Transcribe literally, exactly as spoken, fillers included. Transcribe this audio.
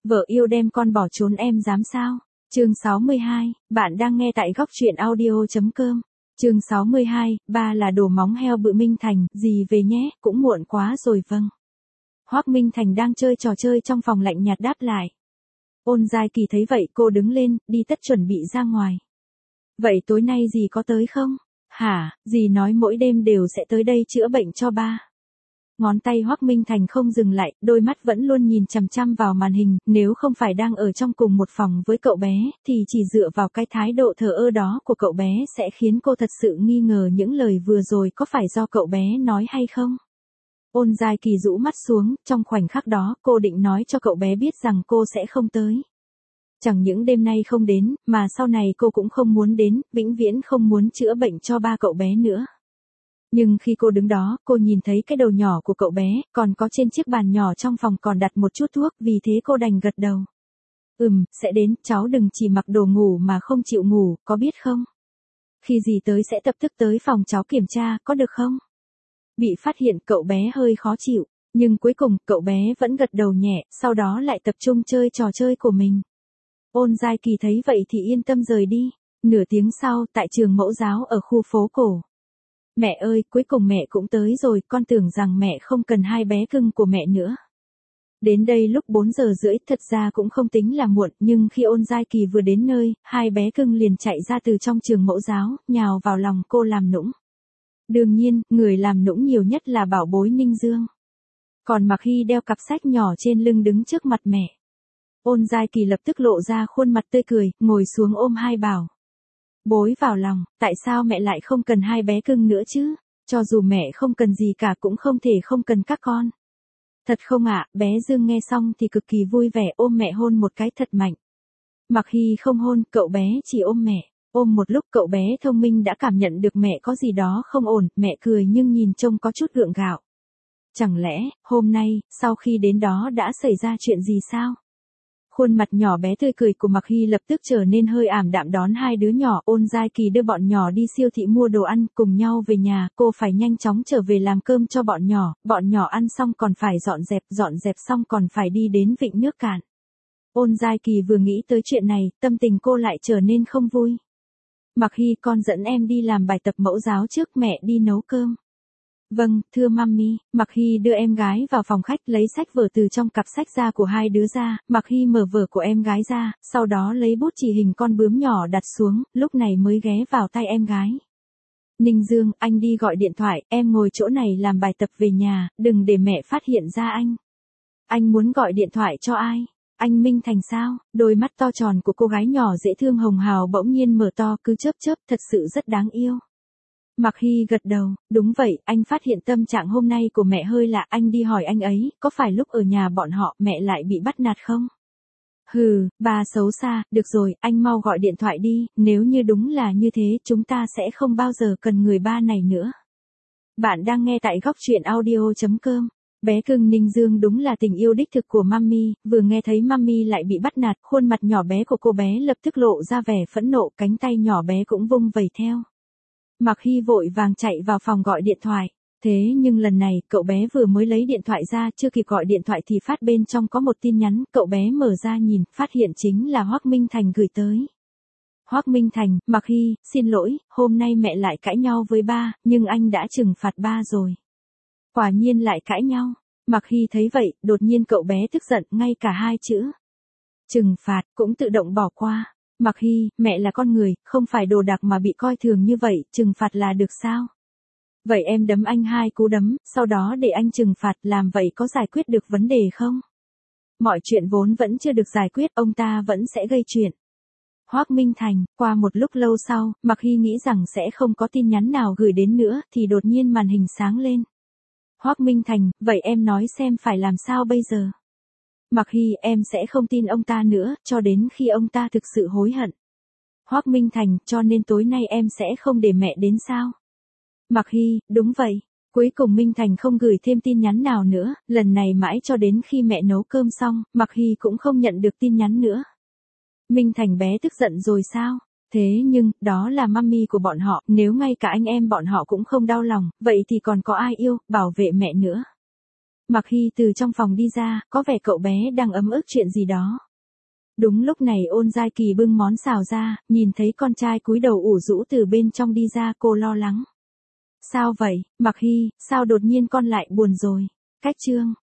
Vợ yêu đem con bỏ trốn em dám sao? Chương sáu mươi hai, bạn đang nghe tại góc truyện audio chấm com. Chương sáu mươi hai, ba là đồ móng heo bự. Minh Thành, dì về nhé, cũng muộn quá rồi. Vâng. Hoác Minh Thành đang chơi trò chơi trong phòng lạnh nhạt đáp lại. Ôn Giai Kỳ thấy vậy cô đứng lên, đi tất chuẩn bị ra ngoài. Vậy tối nay dì có tới không? Hả, dì nói mỗi đêm đều sẽ tới đây chữa bệnh cho ba. Ngón tay Hoác Minh Thành không dừng lại, đôi mắt vẫn luôn nhìn chằm chằm vào màn hình, nếu không phải đang ở trong cùng một phòng với cậu bé, thì chỉ dựa vào cái thái độ thờ ơ đó của cậu bé sẽ khiến cô thật sự nghi ngờ những lời vừa rồi có phải do cậu bé nói hay không. Ôn Giai Kỳ rũ mắt xuống, trong khoảnh khắc đó cô định nói cho cậu bé biết rằng cô sẽ không tới. Chẳng những đêm nay không đến, mà sau này cô cũng không muốn đến, vĩnh viễn không muốn chữa bệnh cho ba cậu bé nữa. Nhưng khi cô đứng đó, cô nhìn thấy cái đầu nhỏ của cậu bé, còn có trên chiếc bàn nhỏ trong phòng còn đặt một chút thuốc, vì thế cô đành gật đầu. Ừm, sẽ đến, cháu đừng chỉ mặc đồ ngủ mà không chịu ngủ, có biết không? Khi gì tới sẽ tập tức tới phòng cháu kiểm tra, có được không? Bị phát hiện cậu bé hơi khó chịu, nhưng cuối cùng cậu bé vẫn gật đầu nhẹ, sau đó lại tập trung chơi trò chơi của mình. Ôn Giai Kỳ thấy vậy thì yên tâm rời đi. Nửa tiếng sau, tại trường mẫu giáo ở khu phố cổ. Mẹ ơi, cuối cùng mẹ cũng tới rồi, con tưởng rằng mẹ không cần hai bé cưng của mẹ nữa. Đến đây lúc bốn giờ rưỡi, thật ra cũng không tính là muộn, nhưng khi Ôn Giai Kỳ vừa đến nơi, hai bé cưng liền chạy ra từ trong trường mẫu giáo, nhào vào lòng cô làm nũng. Đương nhiên, người làm nũng nhiều nhất là bảo bối Ninh Dương. Còn Mạc Hy đeo cặp sách nhỏ trên lưng đứng trước mặt mẹ. Ôn Giai Kỳ lập tức lộ ra khuôn mặt tươi cười, ngồi xuống ôm hai bảo bối vào lòng. Tại sao mẹ lại không cần hai bé cưng nữa chứ? Cho dù mẹ không cần gì cả cũng không thể không cần các con. Thật không ạ? Bé Dương nghe xong thì cực kỳ vui vẻ ôm mẹ hôn một cái thật mạnh. Mạc Hy không hôn, cậu bé chỉ ôm mẹ. Ôm một lúc cậu bé thông minh đã cảm nhận được mẹ có gì đó không ổn, mẹ cười nhưng nhìn trông có chút gượng gạo. Chẳng lẽ, hôm nay, sau khi đến đó đã xảy ra chuyện gì sao? Khuôn mặt nhỏ bé tươi cười của Mạc Hy lập tức trở nên hơi ảm đạm đón hai đứa nhỏ. Ôn Giai Kỳ đưa bọn nhỏ đi siêu thị mua đồ ăn, cùng nhau về nhà, cô phải nhanh chóng trở về làm cơm cho bọn nhỏ, bọn nhỏ ăn xong còn phải dọn dẹp, dọn dẹp xong còn phải đi đến vịnh nước cạn. Ôn Giai Kỳ vừa nghĩ tới chuyện này, tâm tình cô lại trở nên không vui. Mạc Hy, con dẫn em đi làm bài tập mẫu giáo trước, mẹ đi nấu cơm. Vâng, thưa mami. Mạc Hy đưa em gái vào phòng khách lấy sách vở từ trong cặp sách ra của hai đứa ra. Mạc Hy mở vở của em gái ra, sau đó lấy bút chỉ hình con bướm nhỏ đặt xuống, lúc này mới ghé vào tay em gái. Ninh Dương, anh đi gọi điện thoại, em ngồi chỗ này làm bài tập về nhà, đừng để mẹ phát hiện ra anh. Anh muốn gọi điện thoại cho ai? Anh Minh Thành sao? Đôi mắt to tròn của cô gái nhỏ dễ thương hồng hào bỗng nhiên mở to cứ chớp chớp, thật sự rất đáng yêu. Mạc Hy gật đầu, đúng vậy, anh phát hiện tâm trạng hôm nay của mẹ hơi lạ, anh đi hỏi anh ấy, có phải lúc ở nhà bọn họ mẹ lại bị bắt nạt không? Hừ, bà xấu xa, được rồi, anh mau gọi điện thoại đi, nếu như đúng là như thế chúng ta sẽ không bao giờ cần người ba này nữa. Bạn đang nghe tại góc truyện audio chấm com. Bé cưng Ninh Dương đúng là tình yêu đích thực của mami, vừa nghe thấy mami lại bị bắt nạt, khuôn mặt nhỏ bé của cô bé lập tức lộ ra vẻ phẫn nộ, cánh tay nhỏ bé cũng vung vẩy theo. Mạc Hy vội vàng chạy vào phòng gọi điện thoại. Thế nhưng lần này, cậu bé vừa mới lấy điện thoại ra, chưa kịp gọi điện thoại thì phát bên trong có một tin nhắn, cậu bé mở ra nhìn, phát hiện chính là Hoác Minh Thành gửi tới. Hoác Minh Thành, Mạc Hy, xin lỗi, hôm nay mẹ lại cãi nhau với ba, nhưng anh đã trừng phạt ba rồi. Quả nhiên lại cãi nhau. Mạc Hy thấy vậy, đột nhiên cậu bé tức giận, ngay cả hai chữ trừng phạt cũng tự động bỏ qua. Mạc Hy, mẹ là con người, không phải đồ đạc mà bị coi thường như vậy, trừng phạt là được sao? Vậy em đấm anh hai cú đấm, sau đó để anh trừng phạt, làm vậy có giải quyết được vấn đề không? Mọi chuyện vốn vẫn chưa được giải quyết, ông ta vẫn sẽ gây chuyện. Hoác Minh Thành, qua một lúc lâu sau, Mạc Hy nghĩ rằng sẽ không có tin nhắn nào gửi đến nữa, thì đột nhiên màn hình sáng lên. Hoác Minh Thành, vậy em nói xem phải làm sao bây giờ? Mạc Hy, em sẽ không tin ông ta nữa, cho đến khi ông ta thực sự hối hận. Hoác Minh Thành, cho nên tối nay em sẽ không để mẹ đến sao? Mạc Hy, đúng vậy. Cuối cùng Minh Thành không gửi thêm tin nhắn nào nữa, lần này mãi cho đến khi mẹ nấu cơm xong, Mạc Hy cũng không nhận được tin nhắn nữa. Minh Thành bé tức giận rồi sao? Thế nhưng, đó là mami của bọn họ, nếu ngay cả anh em bọn họ cũng không đau lòng, vậy thì còn có ai yêu, bảo vệ mẹ nữa. Mạc Hy từ trong phòng đi ra, có vẻ cậu bé đang ấm ức chuyện gì đó. Đúng lúc này Ôn Giai Kỳ bưng món xào ra, nhìn thấy con trai cúi đầu ủ rũ từ bên trong đi ra, cô lo lắng. Sao vậy, Mạc Hy, sao đột nhiên con lại buồn rồi? Cách chương